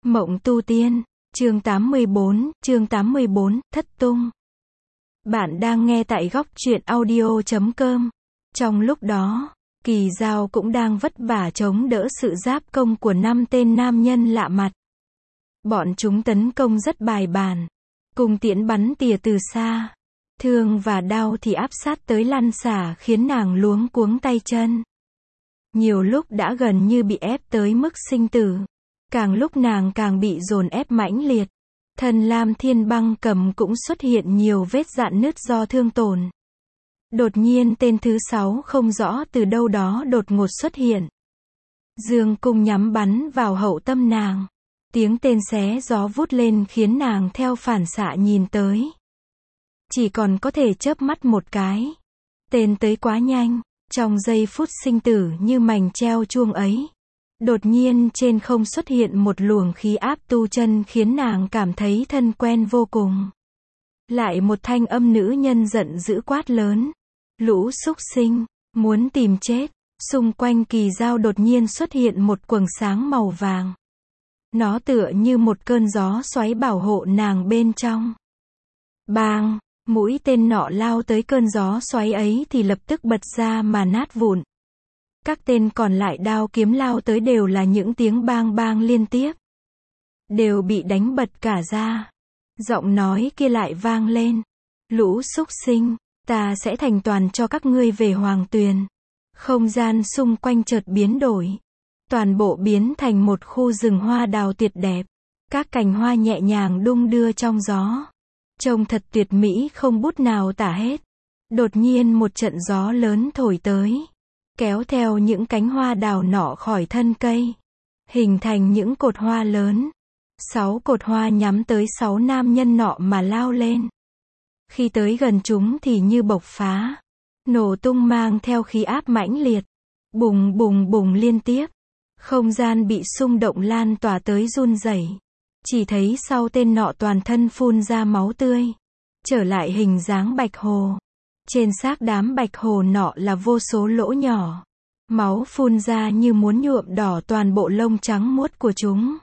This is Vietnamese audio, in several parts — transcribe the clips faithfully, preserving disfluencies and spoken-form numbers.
Mộng tu tiên, chương tám mươi bốn, chương tám mươi bốn, thất tung. Bạn đang nghe tại góc truyện audio chấm com. Trong lúc đó, Kỳ Dao cũng đang vất vả chống đỡ sự giáp công của năm tên nam nhân lạ mặt. Bọn chúng tấn công rất bài bản, cùng tiễn bắn tỉa từ xa. Thương và đao thì áp sát tới lăn xả khiến nàng luống cuống tay chân. Nhiều lúc đã gần như bị ép tới mức sinh tử. Càng lúc nàng càng bị dồn ép mãnh liệt. Thần Lam Thiên Băng Cầm cũng xuất hiện nhiều vết rạn nứt do thương tổn. Đột nhiên tên thứ sáu không rõ từ đâu đó đột ngột xuất hiện. Dương cung nhắm bắn vào hậu tâm nàng. Tiếng tên xé gió vút lên khiến nàng theo phản xạ nhìn tới. Chỉ còn có thể chớp mắt một cái. Tên tới quá nhanh, trong giây phút sinh tử như mảnh treo chuông ấy. Đột nhiên trên không xuất hiện một luồng khí áp tu chân khiến nàng cảm thấy thân quen vô cùng. Lại một thanh âm nữ nhân giận dữ quát lớn. Lũ súc sinh, muốn tìm chết. Xung quanh Kỳ Dao đột nhiên xuất hiện một quầng sáng màu vàng. Nó tựa như một cơn gió xoáy bảo hộ nàng bên trong. Bang, mũi tên nọ lao tới cơn gió xoáy ấy thì lập tức bật ra mà nát vụn. Các tên còn lại đao kiếm lao tới đều là những tiếng bang bang liên tiếp. Đều bị đánh bật cả ra. Giọng nói kia lại vang lên. Lũ súc sinh, ta sẽ thành toàn cho các ngươi về Hoàng Tuyền. Không gian xung quanh chợt biến đổi. Toàn bộ biến thành một khu rừng hoa đào tuyệt đẹp. Các cành hoa nhẹ nhàng đung đưa trong gió. Trông thật tuyệt mỹ không bút nào tả hết. Đột nhiên một trận gió lớn thổi tới. Kéo theo những cánh hoa đào nọ khỏi thân cây. Hình thành những cột hoa lớn. Sáu cột hoa nhắm tới sáu nam nhân nọ mà lao lên. Khi tới gần chúng thì như bộc phá. Nổ tung mang theo khí áp mãnh liệt. Bùng bùng bùng liên tiếp. Không gian bị xung động lan tỏa tới run rẩy. Chỉ thấy sau tên nọ toàn thân phun ra máu tươi. Trở lại hình dáng bạch hồ. Trên xác đám bạch hồ nọ là vô số lỗ nhỏ. Máu phun ra như muốn nhuộm đỏ toàn bộ lông trắng muốt của chúng.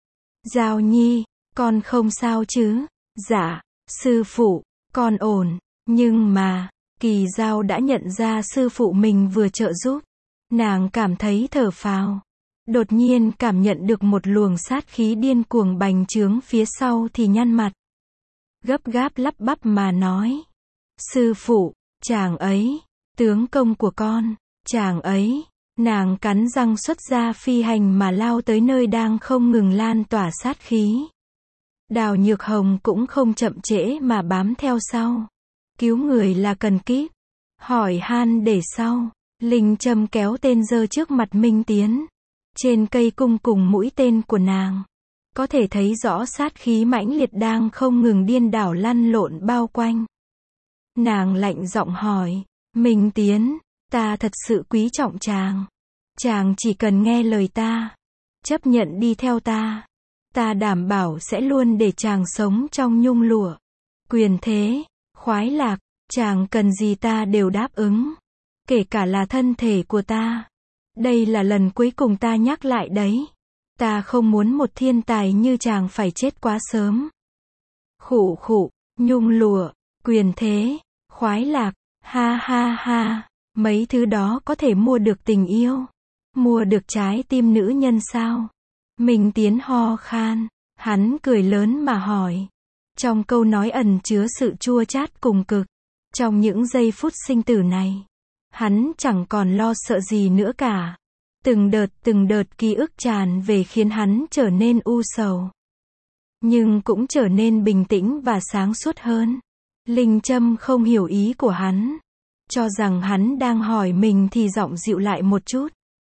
Dao Nhi, con không sao chứ? Dạ, sư phụ, con ổn. Nhưng mà, Kỳ Dao đã nhận ra sư phụ mình vừa trợ giúp. Nàng cảm thấy thở phào. Đột nhiên cảm nhận được một luồng sát khí điên cuồng bành trướng phía sau thì nhăn mặt. Gấp gáp lắp bắp mà nói. Sư phụ, chàng ấy, tướng công của con, chàng ấy, nàng cắn răng xuất ra phi hành mà lao tới nơi đang không ngừng lan tỏa sát khí. Đào Nhược Hồng cũng không chậm trễ mà bám theo sau. Cứu người là cần kíp. Hỏi han để sau. Linh châm kéo tên giơ trước mặt Minh Tiến. Trên cây cung cùng mũi tên của nàng. Có thể thấy rõ sát khí mãnh liệt đang không ngừng điên đảo lăn lộn bao quanh. Nàng lạnh giọng hỏi. Minh Tiến, ta thật sự quý trọng chàng. Chàng chỉ cần nghe lời ta. Chấp nhận đi theo ta. Ta đảm bảo sẽ luôn để chàng sống trong nhung lụa. Quyền thế, khoái lạc, chàng cần gì ta đều đáp ứng. Kể cả là thân thể của ta. Đây là lần cuối cùng ta nhắc lại đấy. Ta không muốn một thiên tài như chàng phải chết quá sớm. Khụ khụ, nhung lụa, quyền thế, khoái lạc, ha ha ha. Mấy thứ đó có thể mua được tình yêu. Mua được trái tim nữ nhân sao? Minh Tiến ho khan. Hắn cười lớn mà hỏi. Trong câu nói ẩn chứa sự chua chát cùng cực. Trong những giây phút sinh tử này. Hắn chẳng còn lo sợ gì nữa cả. Từng đợt từng đợt ký ức tràn về khiến hắn trở nên u sầu. Nhưng cũng trở nên bình tĩnh và sáng suốt hơn. Linh Châm không hiểu ý của hắn. Cho rằng hắn đang hỏi mình thì giọng dịu lại một chút.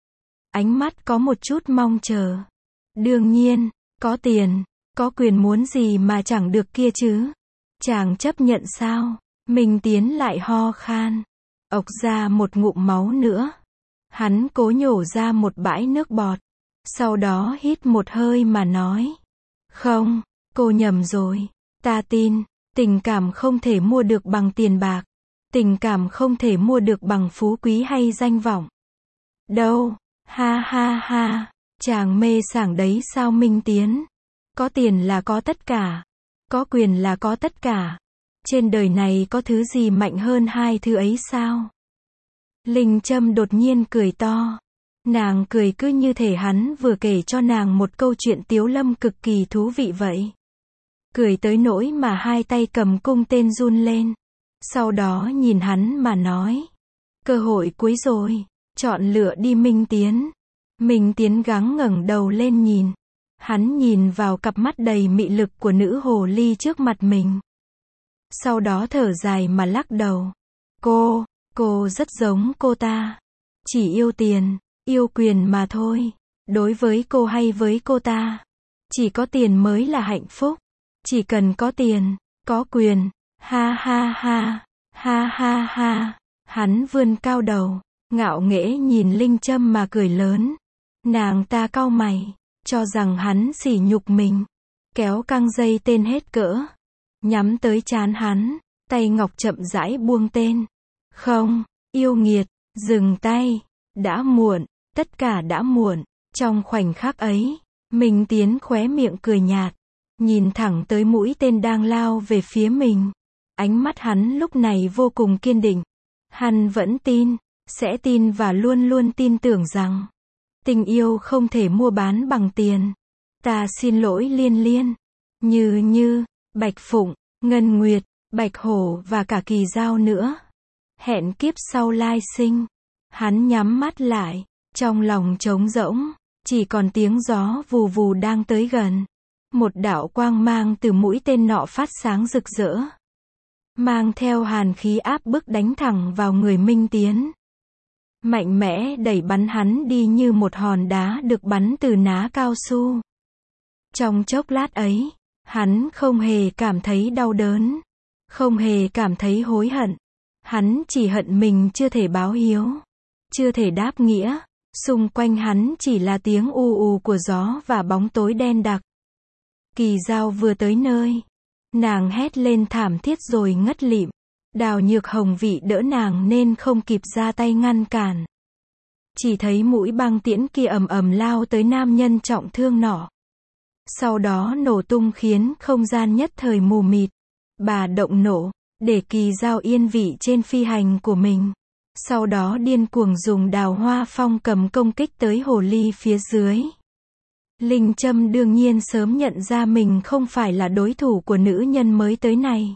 Ánh mắt có một chút mong chờ. Đương nhiên, có tiền, có quyền muốn gì mà chẳng được kia chứ. Chàng chấp nhận sao? Minh Tiến lại ho khan. Ộc ra một ngụm máu nữa. Hắn cố nhổ ra một bãi nước bọt. Sau đó hít một hơi mà nói. Không, cô nhầm rồi. Ta tin, tình cảm không thể mua được bằng tiền bạc. Tình cảm không thể mua được bằng phú quý hay danh vọng. Đâu, ha ha ha, chàng mê sảng đấy sao Minh Tiến? Có tiền là có tất cả. Có quyền là có tất cả. Trên đời này có thứ gì mạnh hơn hai thứ ấy sao? Linh Trâm đột nhiên cười to. Nàng cười cứ như thể hắn vừa kể cho nàng một câu chuyện tiếu lâm cực kỳ thú vị vậy. Cười tới nỗi mà hai tay cầm cung tên run lên. Sau đó nhìn hắn mà nói. Cơ hội cuối rồi. Chọn lựa đi Minh Tiến. Minh Tiến gắng ngẩng đầu lên nhìn. Hắn nhìn vào cặp mắt đầy mị lực của nữ hồ ly trước mặt mình. Sau đó thở dài mà lắc đầu. Cô, cô rất giống cô ta. Chỉ yêu tiền, yêu quyền mà thôi. Đối với cô hay với cô ta, chỉ có tiền mới là hạnh phúc. Chỉ cần có tiền, có quyền. Ha ha ha, ha ha ha. Hắn vươn cao đầu, ngạo nghễ nhìn Linh Trâm mà cười lớn. Nàng ta cau mày, cho rằng hắn sỉ nhục mình. Kéo căng dây tên hết cỡ. Nhắm tới trán hắn, tay ngọc chậm rãi buông tên. Không, yêu nghiệt, dừng tay. Đã muộn, tất cả đã muộn. Trong khoảnh khắc ấy, Minh Tiến khóe miệng cười nhạt. Nhìn thẳng tới mũi tên đang lao về phía mình. Ánh mắt hắn lúc này vô cùng kiên định. Hắn vẫn tin, sẽ tin và luôn luôn tin tưởng rằng tình yêu không thể mua bán bằng tiền. Ta xin lỗi Liên Liên. Như Như, Bạch Phụng, Ngân Nguyệt, Bạch Hổ và cả Kỳ Dao nữa. Hẹn kiếp sau lai sinh. Hắn nhắm mắt lại, trong lòng trống rỗng, chỉ còn tiếng gió vù vù đang tới gần. Một đạo quang mang từ mũi tên nọ phát sáng rực rỡ. Mang theo hàn khí áp bức đánh thẳng vào người Minh Tiến. Mạnh mẽ đẩy bắn hắn đi như một hòn đá được bắn từ ná cao su. Trong chốc lát ấy, hắn không hề cảm thấy đau đớn. Không hề cảm thấy hối hận. Hắn chỉ hận mình chưa thể báo hiếu. Chưa thể đáp nghĩa. Xung quanh hắn chỉ là tiếng ù ù của gió và bóng tối đen đặc. Kỳ Dao vừa tới nơi. Nàng hét lên thảm thiết rồi ngất lịm. Đào Nhược Hồng vị đỡ nàng nên không kịp ra tay ngăn cản. Chỉ thấy mũi băng tiễn kia ầm ầm lao tới nam nhân trọng thương nọ. Sau đó nổ tung khiến không gian nhất thời mù mịt. Bà động nổ, để Kỳ Dao yên vị trên phi hành của mình. Sau đó điên cuồng dùng đào hoa phong cầm công kích tới hồ ly phía dưới. Linh Trâm đương nhiên sớm nhận ra mình không phải là đối thủ của nữ nhân mới tới này.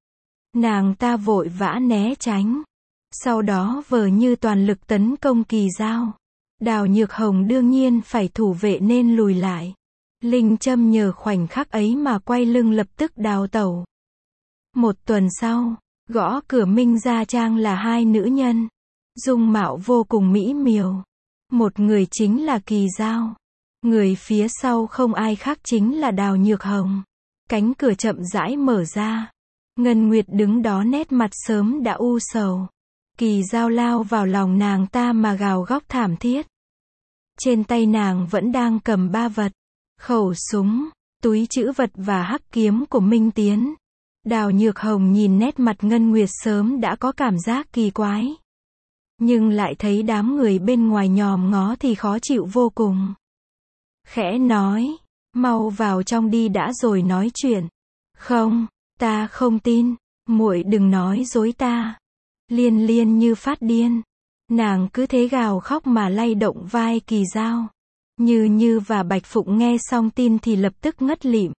Nàng ta vội vã né tránh. Sau đó vờ như toàn lực tấn công Kỳ Dao. Đào Nhược Hồng đương nhiên phải thủ vệ nên lùi lại. Linh Trâm nhờ khoảnh khắc ấy mà quay lưng lập tức đào tẩu. Một tuần sau, gõ cửa Minh Gia Trang là hai nữ nhân. Dung mạo vô cùng mỹ miều. Một người chính là Kỳ Dao. Người phía sau không ai khác chính là Đào Nhược Hồng. Cánh cửa chậm rãi mở ra. Ngân Nguyệt đứng đó nét mặt sớm đã u sầu. Kỳ Dao lao vào lòng nàng ta mà gào khóc thảm thiết. Trên tay nàng vẫn đang cầm ba vật. Khẩu súng, túi trữ vật và hắc kiếm của Minh Tiến. Đào Nhược Hồng nhìn nét mặt Ngân Nguyệt sớm đã có cảm giác kỳ quái. Nhưng lại thấy đám người bên ngoài nhòm ngó thì khó chịu vô cùng. Khẽ nói, mau vào trong đi đã rồi nói chuyện. Không, ta không tin, muội đừng nói dối ta. Liên Liên như phát điên. Nàng cứ thế gào khóc mà lay động vai Kỳ Dao. Như Như và Bạch Phụng nghe xong tin thì lập tức ngất lịm.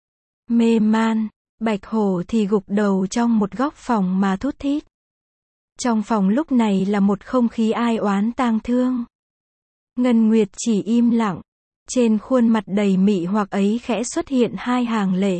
Mê man, Bạch Hổ thì gục đầu trong một góc phòng mà thút thít. Trong phòng lúc này là một không khí ai oán tang thương. Ngân Nguyệt chỉ im lặng. Trên khuôn mặt đầy mị hoặc ấy khẽ xuất hiện hai hàng lệ.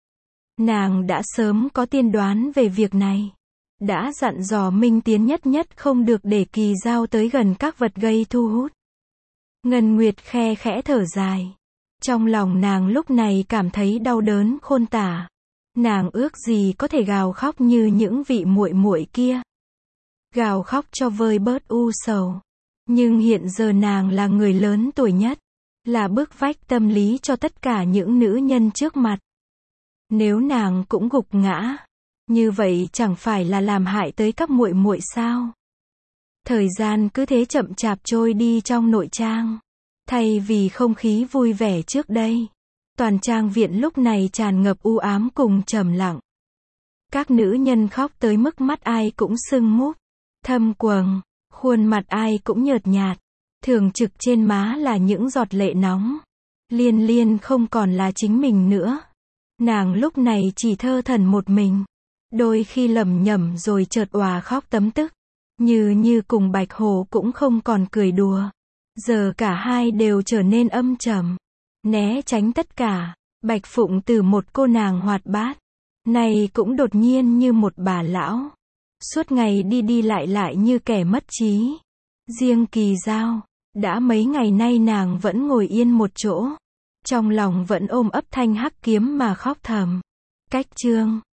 Nàng đã sớm có tiên đoán về việc này. Đã dặn dò Minh Tiến nhất nhất không được để Kỳ Dao tới gần các vật gây thu hút. Ngân Nguyệt khe khẽ thở dài. Trong lòng nàng lúc này cảm thấy đau đớn khôn tả. Nàng ước gì có thể gào khóc như những vị muội muội kia. Gào khóc cho vơi bớt u sầu. Nhưng hiện giờ nàng là người lớn tuổi nhất. Là bức vách tâm lý cho tất cả những nữ nhân trước mặt. Nếu nàng cũng gục ngã, như vậy chẳng phải là làm hại tới các muội muội sao? Thời gian cứ thế chậm chạp trôi đi trong nội trang. Thay vì không khí vui vẻ trước đây, Toàn trang viện lúc này tràn ngập u ám cùng trầm lặng. Các nữ nhân khóc tới mức mắt ai cũng sưng múp, thâm quầng, khuôn mặt ai cũng nhợt nhạt. Thường trực trên má là những giọt lệ nóng. Liên Liên không còn là chính mình nữa. Nàng lúc này chỉ thơ thẩn một mình. Đôi khi lẩm nhẩm rồi chợt òa khóc tấm tức. Như Như cùng Bạch Hồ cũng không còn cười đùa. Giờ cả hai đều trở nên âm trầm. Né tránh tất cả. Bạch Phụng từ một cô nàng hoạt bát, này cũng đột nhiên như một bà lão. Suốt ngày đi đi lại lại như kẻ mất trí. Riêng Kỳ Dao, đã mấy ngày nay nàng vẫn ngồi yên một chỗ. Trong lòng vẫn ôm ấp thanh hắc kiếm mà khóc thầm. Cách chương